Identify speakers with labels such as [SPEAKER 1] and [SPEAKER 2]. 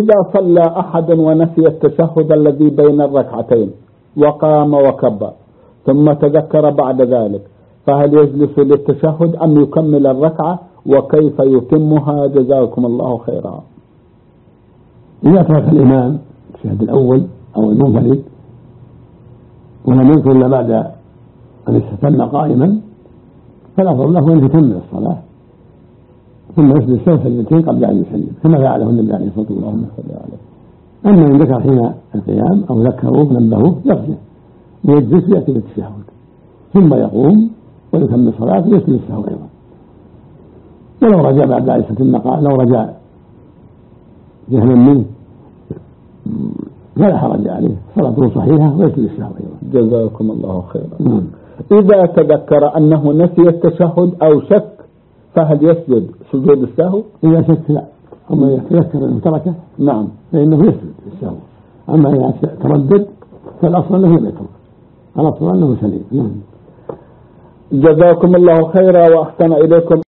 [SPEAKER 1] إذا صلى أحد ونسي التشهد الذي بين الركعتين وقام وكبر ثم تذكر بعد ذلك، فهل يجلس للتشهد أم يكمل الركعة وكيف يتمها؟ جزاكم الله خيرا.
[SPEAKER 2] إذا ترك الإمام التشهد الأول أو المنفرد ولم يذكر إلا بعد أن استتم قائما فالأفضل له أن يكمل الصلاة ثم يسجد السهو سجدتين قبل أن يسلم كما فعله النبي عليه الصلاة والسلام. أما إن ذكر حين القيام أو ذكروه نبهوه يرجع ويجلس ويأتي بالتشهد ثم يقوم ويكمل صلاته ويسجد السهو أيضا. ولو رجع بعد أن يستتم لو رجع جهلا منه فلا حرج عليه، صلاته صحيحة ويسجد السهو أيضا.
[SPEAKER 1] جزاكم الله خيرا. إذا تذكر أنه نسي التشهد أو شك فهل يسجد سجود السهو؟
[SPEAKER 2] إذا شك لا، أما يتذكر أنه تركه
[SPEAKER 1] نعم
[SPEAKER 2] فإنه يسجد السهو. أما إذا تردد فالأصل أنه لم يترك، الأصل أنه سليم.
[SPEAKER 1] جزاكم الله خيرا وأحسن إليكم.